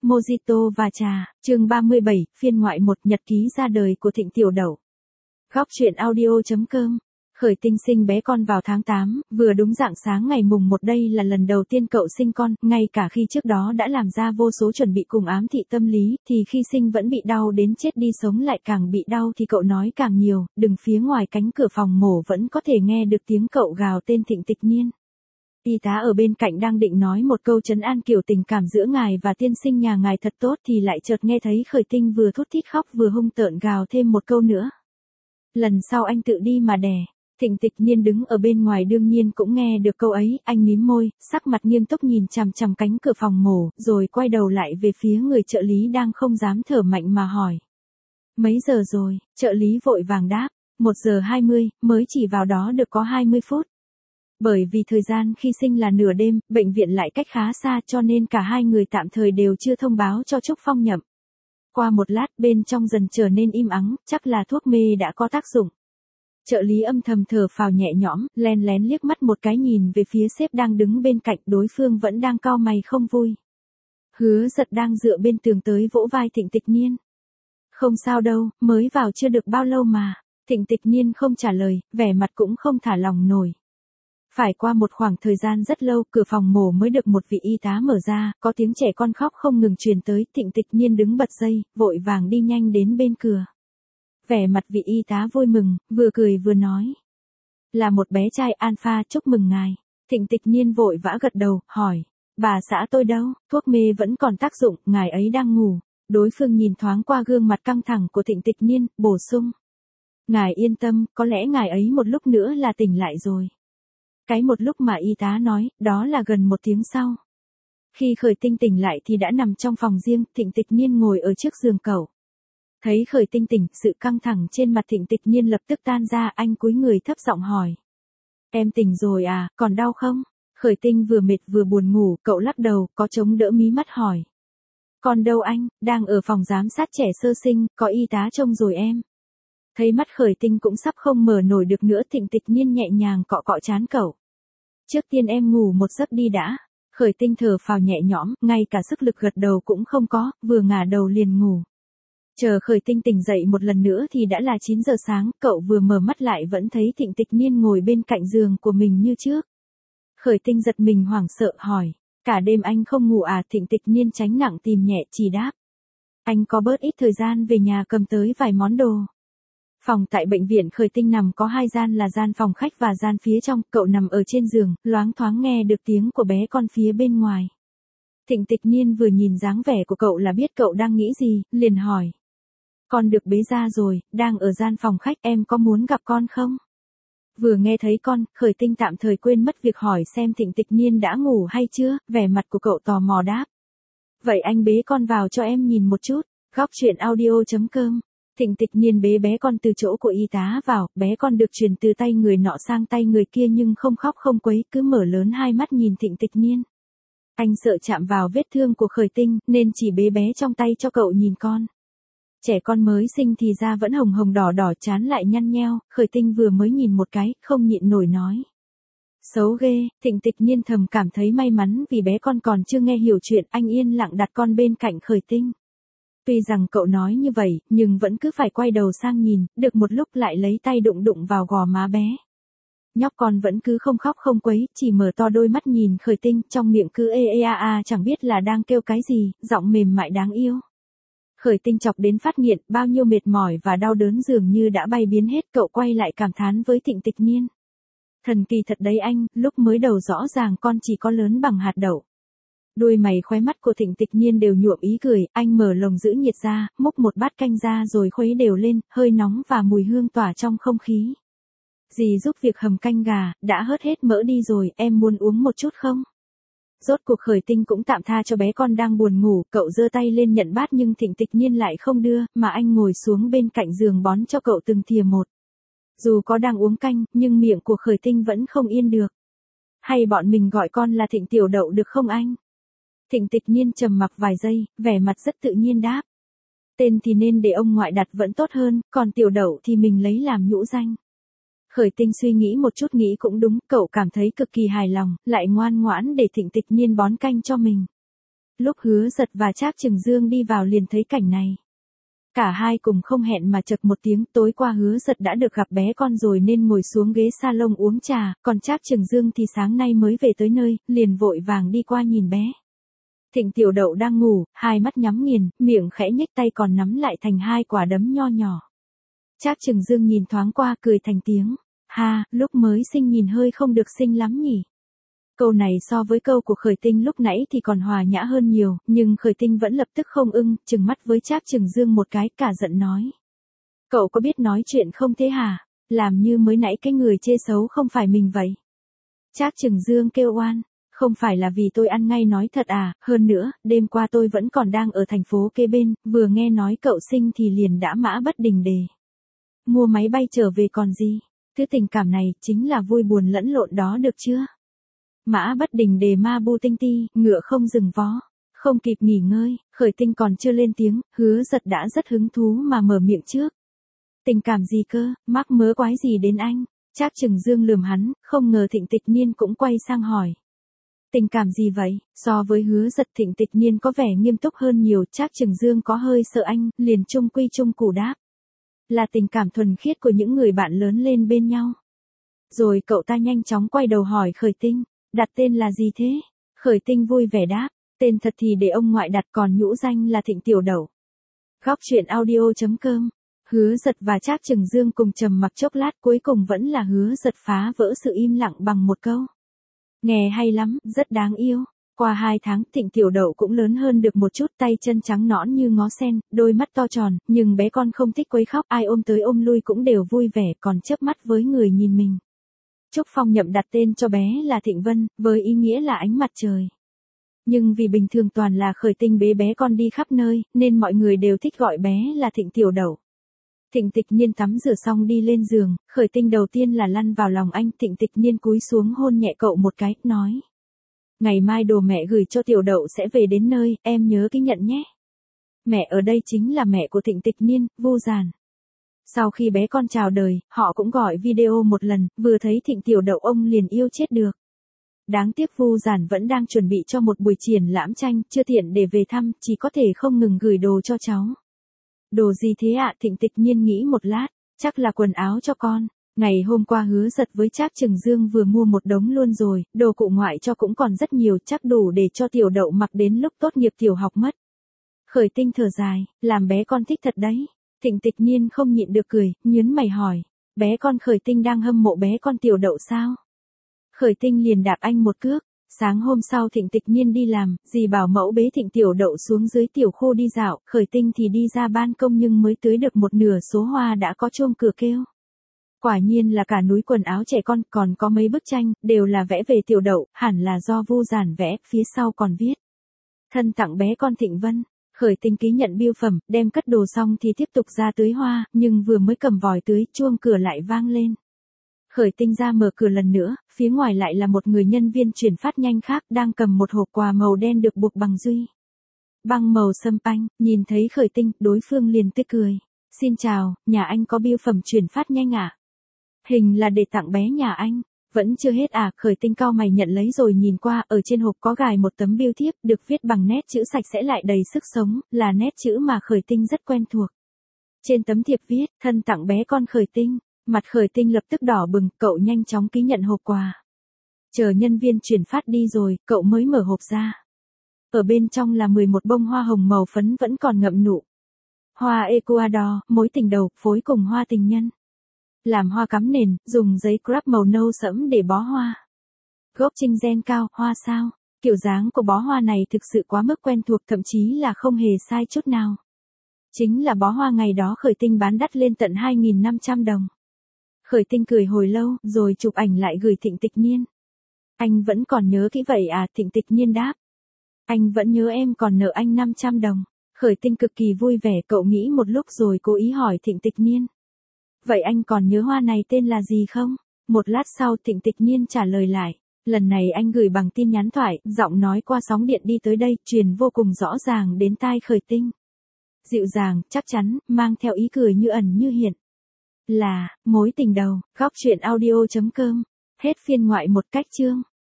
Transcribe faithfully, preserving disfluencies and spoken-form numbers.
Mojito và trà, chương ba mươi bảy, phiên ngoại một, nhật ký ra đời của Thịnh Tiểu Đậu. Góc truyện audio.com. Khởi Tinh sinh bé con vào tháng tám, vừa đúng rạng sáng ngày mùng một, đây là lần đầu tiên cậu sinh con, ngay cả khi trước đó đã làm ra vô số chuẩn bị cùng ám thị tâm lý, thì khi sinh vẫn bị đau đến chết đi sống lại càng bị đau thì cậu nói càng nhiều, đừng phía ngoài cánh cửa phòng mổ vẫn có thể nghe được tiếng cậu gào tên Thịnh Tịch Niên. Y tá ở bên cạnh đang định nói một câu trấn an kiểu tình cảm giữa ngài và tiên sinh nhà ngài thật tốt thì lại chợt nghe thấy Khởi Tinh vừa thút thít khóc vừa hung tợn gào thêm một câu nữa. Lần sau anh tự đi mà đẻ. Thịnh Tịch Niên đứng ở bên ngoài đương nhiên cũng nghe được câu ấy, anh mím môi, sắc mặt nghiêm túc nhìn chằm chằm cánh cửa phòng mổ, rồi quay đầu lại về phía người trợ lý đang không dám thở mạnh mà hỏi. Mấy giờ rồi? Trợ lý vội vàng đáp, một giờ hai mươi, mới chỉ vào đó được có hai mươi phút. Bởi vì thời gian khi sinh là nửa đêm, bệnh viện lại cách khá xa cho nên cả hai người tạm thời đều chưa thông báo cho Trúc Phong nhậm. Qua một lát bên trong dần trở nên im ắng, chắc là thuốc mê đã có tác dụng. Trợ lý âm thầm thở phào nhẹ nhõm, len lén liếc mắt một cái nhìn về phía sếp đang đứng bên cạnh, đối phương vẫn đang cau mày không vui. Hứa Giật đang dựa bên tường tới vỗ vai Thịnh Tịch Niên. Không sao đâu, mới vào chưa được bao lâu mà. Thịnh Tịch Niên không trả lời, vẻ mặt cũng không thả lòng nổi. Phải qua một khoảng thời gian rất lâu, cửa phòng mổ mới được một vị y tá mở ra, có tiếng trẻ con khóc không ngừng truyền tới, Thịnh Tịch Niên đứng bật dậy, vội vàng đi nhanh đến bên cửa. Vẻ mặt vị y tá vui mừng, vừa cười vừa nói. Là một bé trai Alpha, chúc mừng ngài. Thịnh Tịch Niên vội vã gật đầu, hỏi. Bà xã tôi đâu, thuốc mê vẫn còn tác dụng, ngài ấy đang ngủ. Đối phương nhìn thoáng qua gương mặt căng thẳng của Thịnh Tịch Niên, bổ sung. Ngài yên tâm, có lẽ ngài ấy một lúc nữa là tỉnh lại rồi. Cái một lúc mà y tá nói, đó là gần một tiếng sau. Khi Khởi Tinh tỉnh lại thì đã nằm trong phòng riêng, Thịnh Tịch Niên ngồi ở trước giường cậu. Thấy Khởi Tinh tỉnh, sự căng thẳng trên mặt Thịnh Tịch Niên lập tức tan ra, anh cúi người thấp giọng hỏi. Em tỉnh rồi à, còn đau không? Khởi Tinh vừa mệt vừa buồn ngủ, cậu lắc đầu, có chống đỡ mí mắt hỏi. Còn đâu anh, đang ở phòng giám sát trẻ sơ sinh, có y tá trông rồi em. Thấy mắt Khởi Tinh cũng sắp không mở nổi được nữa, Thịnh Tịch Niên nhẹ nhàng cọ cọ trán cậu. Trước tiên em ngủ một giấc đi đã. Khởi Tinh thở phào nhẹ nhõm, ngay cả sức lực gật đầu cũng không có, vừa ngả đầu liền ngủ. Chờ Khởi Tinh tỉnh dậy một lần nữa thì đã là chín giờ sáng, cậu vừa mở mắt lại vẫn thấy Thịnh Tịch Niên ngồi bên cạnh giường của mình như trước. Khởi Tinh giật mình hoảng sợ hỏi, cả đêm anh không ngủ à? Thịnh Tịch Niên tránh nặng tìm nhẹ chỉ đáp. Anh có bớt ít thời gian về nhà cầm tới vài món đồ. Phòng tại bệnh viện Khởi Tinh nằm có hai gian là gian phòng khách và gian phía trong, cậu nằm ở trên giường, loáng thoáng nghe được tiếng của bé con phía bên ngoài. Thịnh Tịch Niên vừa nhìn dáng vẻ của cậu là biết cậu đang nghĩ gì, liền hỏi. Con được bế ra rồi, đang ở gian phòng khách, em có muốn gặp con không? Vừa nghe thấy con, Khởi Tinh tạm thời quên mất việc hỏi xem Thịnh Tịch Niên đã ngủ hay chưa, vẻ mặt của cậu tò mò đáp. Vậy anh bế con vào cho em nhìn một chút. Góc truyện audio.com. Thịnh Tịch Niên bế bé con từ chỗ của y tá vào, bé con được truyền từ tay người nọ sang tay người kia nhưng không khóc không quấy, cứ mở lớn hai mắt nhìn Thịnh Tịch Niên. Anh sợ chạm vào vết thương của Khởi Tinh, nên chỉ bế bé trong tay cho cậu nhìn con. Trẻ con mới sinh thì da vẫn hồng hồng đỏ đỏ, trán lại nhăn nheo, Khởi Tinh vừa mới nhìn một cái, không nhịn nổi nói. Xấu ghê. Thịnh Tịch Niên thầm cảm thấy may mắn vì bé con còn chưa nghe hiểu chuyện, anh yên lặng đặt con bên cạnh Khởi Tinh. Tuy rằng cậu nói như vậy, nhưng vẫn cứ phải quay đầu sang nhìn, được một lúc lại lấy tay đụng đụng vào gò má bé. Nhóc con vẫn cứ không khóc không quấy, chỉ mở to đôi mắt nhìn Khởi Tinh, trong miệng cứ ê ê a a chẳng biết là đang kêu cái gì, giọng mềm mại đáng yêu. Khởi Tinh chọc đến phát nghiện, bao nhiêu mệt mỏi và đau đớn dường như đã bay biến hết, cậu quay lại cảm thán với Thịnh Tịch Niên. Thần kỳ thật đấy anh, lúc mới đầu rõ ràng con chỉ có lớn bằng hạt đậu. Đôi mày khóe mắt của Thịnh Tịch Niên đều nhuộm ý cười, anh mở lồng giữ nhiệt ra, múc một bát canh ra rồi khuấy đều lên, hơi nóng và mùi hương tỏa trong không khí. Dì giúp việc hầm canh gà, đã hớt hết mỡ đi rồi, em muốn uống một chút không? Rốt cuộc Khởi Tinh cũng tạm tha cho bé con đang buồn ngủ, cậu giơ tay lên nhận bát nhưng Thịnh Tịch Niên lại không đưa, mà anh ngồi xuống bên cạnh giường bón cho cậu từng thìa một. Dù có đang uống canh, nhưng miệng của Khởi Tinh vẫn không yên được. Hay bọn mình gọi con là Thịnh Tiểu Đậu được không anh? Thịnh Tịch Niên trầm mặc vài giây, vẻ mặt rất tự nhiên đáp. Tên thì nên để ông ngoại đặt vẫn tốt hơn, còn Tiểu Đậu thì mình lấy làm nhũ danh. Khởi Tinh suy nghĩ một chút nghĩ cũng đúng, cậu cảm thấy cực kỳ hài lòng, lại ngoan ngoãn để Thịnh Tịch Niên bón canh cho mình. Lúc Hứa Giật và Trác Trừng Dương đi vào liền thấy cảnh này. Cả hai cùng không hẹn mà chậc một tiếng, tối qua Hứa Giật đã được gặp bé con rồi nên ngồi xuống ghế salon uống trà, còn Trác Trừng Dương thì sáng nay mới về tới nơi, liền vội vàng đi qua nhìn bé. Thịnh Tiểu Đậu đang ngủ, hai mắt nhắm nghiền, miệng khẽ nhếch, tay còn nắm lại thành hai quả đấm nho nhỏ. Trác Trừng Dương nhìn thoáng qua cười thành tiếng, ha, lúc mới sinh nhìn hơi không được xinh lắm nhỉ. Câu này so với câu của Khởi Tinh lúc nãy thì còn hòa nhã hơn nhiều, nhưng Khởi Tinh vẫn lập tức không ưng, trừng mắt với Trác Trừng Dương một cái, cả giận nói. Cậu có biết nói chuyện không thế hả? Làm như mới nãy cái người chê xấu không phải mình vậy. Trác Trừng Dương kêu oan, không phải là vì tôi ăn ngay nói thật à, hơn nữa, đêm qua tôi vẫn còn đang ở thành phố kế bên, vừa nghe nói cậu sinh thì liền đã mã bất đình đề. Mua máy bay trở về còn gì, thứ tình cảm này chính là vui buồn lẫn lộn đó được chưa? Mã bất đình đề ma bu tinh ti, ngựa không dừng vó. Không kịp nghỉ ngơi, Khởi Tinh còn chưa lên tiếng, Hứa Giật đã rất hứng thú mà mở miệng trước. Tình cảm gì cơ, mắc mớ quái gì đến anh? Trác Trừng Dương lườm hắn, không ngờ Thịnh Tịch Niên cũng quay sang hỏi. Tình cảm gì vậy? So với Hứa Giật, Thịnh Tịch Niên có vẻ nghiêm túc hơn nhiều, Trác Trừng Dương có hơi sợ anh, liền chung quy chung củ đáp. Là tình cảm thuần khiết của những người bạn lớn lên bên nhau. Rồi cậu ta nhanh chóng quay đầu hỏi Khởi Tinh. Đặt tên là gì thế? Khởi Tinh vui vẻ đáp, tên thật thì để ông ngoại đặt, còn nhũ danh là Thịnh Tiểu Đậu. Góc truyện audio chấm com. Hứa Giật và Trác Trừng Dương cùng trầm mặc chốc lát, cuối cùng vẫn là Hứa Giật phá vỡ sự im lặng bằng một câu. Nghe hay lắm, rất đáng yêu. Qua hai tháng, Thịnh Tiểu Đậu cũng lớn hơn được một chút, tay chân trắng nõn như ngó sen, đôi mắt to tròn, nhưng bé con không thích quấy khóc, ai ôm tới ôm lui cũng đều vui vẻ, còn chớp mắt với người nhìn mình. Trúc Phong Nhậm đặt tên cho bé là Thịnh Vân, với ý nghĩa là ánh mặt trời. Nhưng vì bình thường toàn là Khởi Tinh bế bé con đi khắp nơi, nên mọi người đều thích gọi bé là Thịnh Tiểu Đậu. Thịnh Tịch Niên tắm rửa xong đi lên giường, Khởi Tinh đầu tiên là lăn vào lòng anh, Thịnh Tịch Niên cúi xuống hôn nhẹ cậu một cái, nói. Ngày mai đồ mẹ gửi cho Tiểu Đậu sẽ về đến nơi, em nhớ ký nhận nhé. Mẹ ở đây chính là mẹ của Thịnh Tịch Niên, Vu Giản. Sau khi bé con chào đời, họ cũng gọi video một lần, vừa thấy Thịnh Tiểu Đậu ông liền yêu chết được. Đáng tiếc Vu Giản vẫn đang chuẩn bị cho một buổi triển lãm tranh, chưa tiện để về thăm, chỉ có thể không ngừng gửi đồ cho cháu. Đồ gì thế ạ? Thịnh Tịch Niên nghĩ một lát, chắc là quần áo cho con. Ngày hôm qua Hứa Giật với Trác Trừng Dương vừa mua một đống luôn rồi, đồ cụ ngoại cho cũng còn rất nhiều, chắc đủ để cho Tiểu Đậu mặc đến lúc tốt nghiệp tiểu học mất. Khởi Tinh thở dài, làm bé con thích thật đấy. Thịnh Tịch Niên không nhịn được cười, nhớn mày hỏi, bé con Khởi Tinh đang hâm mộ bé con Tiểu Đậu sao? Khởi Tinh liền đạp anh một cước. Sáng hôm sau Thịnh Tịch Niên đi làm, dì bảo mẫu bế Thịnh Tiểu Đậu xuống dưới tiểu khu đi dạo, Khởi Tinh thì đi ra ban công nhưng mới tưới được một nửa số hoa đã có chuông cửa kêu. Quả nhiên là cả núi quần áo trẻ con, còn có mấy bức tranh, đều là vẽ về Tiểu Đậu, hẳn là do Vu Giản vẽ, phía sau còn viết. Thân tặng bé con Thịnh Vân. Khởi Tinh ký nhận bưu phẩm, đem cất đồ xong thì tiếp tục ra tưới hoa, nhưng vừa mới cầm vòi tưới, chuông cửa lại vang lên. Khởi Tinh ra mở cửa lần nữa, phía ngoài lại là một người nhân viên chuyển phát nhanh khác đang cầm một hộp quà màu đen được buộc bằng duy băng màu sâm panh, nhìn thấy Khởi Tinh, đối phương liền tươi cười. Xin chào, nhà anh có bưu phẩm chuyển phát nhanh ạ? À? Hình là để tặng bé nhà anh. Vẫn chưa hết à? Khởi Tinh cau mày nhận lấy rồi nhìn qua, ở trên hộp có gài một tấm bưu thiếp, được viết bằng nét chữ sạch sẽ lại đầy sức sống, là nét chữ mà Khởi Tinh rất quen thuộc. Trên tấm thiệp viết, thân tặng bé con Khởi Tinh. Mặt Khởi Tinh lập tức đỏ bừng, cậu nhanh chóng ký nhận hộp quà. Chờ nhân viên chuyển phát đi rồi, cậu mới mở hộp ra. Ở bên trong là mười một bông hoa hồng màu phấn vẫn còn ngậm nụ. Hoa Ecuador, mối tình đầu, phối cùng hoa tình nhân. Làm hoa cắm nền, dùng giấy crepe màu nâu sẫm để bó hoa. Gốc trinh gen cao, hoa sao. Kiểu dáng của bó hoa này thực sự quá mức quen thuộc, thậm chí là không hề sai chút nào. Chính là bó hoa ngày đó Khởi Tinh bán đắt lên tận hai nghìn năm trăm đồng. Khởi Tinh cười hồi lâu, rồi chụp ảnh lại gửi Thịnh Tịch Niên. Anh vẫn còn nhớ kỹ vậy à? Thịnh Tịch Niên đáp. Anh vẫn nhớ, em còn nợ anh năm trăm đồng. Khởi Tinh cực kỳ vui vẻ, cậu nghĩ một lúc rồi cố ý hỏi Thịnh Tịch Niên. Vậy anh còn nhớ hoa này tên là gì không? Một lát sau Thịnh Tịch Niên trả lời lại. Lần này anh gửi bằng tin nhắn thoại, giọng nói qua sóng điện đi tới đây, truyền vô cùng rõ ràng đến tai Khởi Tinh. Dịu dàng, chắc chắn, mang theo ý cười như ẩn như hiện. Là, mối tình đầu. Góc truyện audio chấm com. Hết phiên ngoại một cách chương.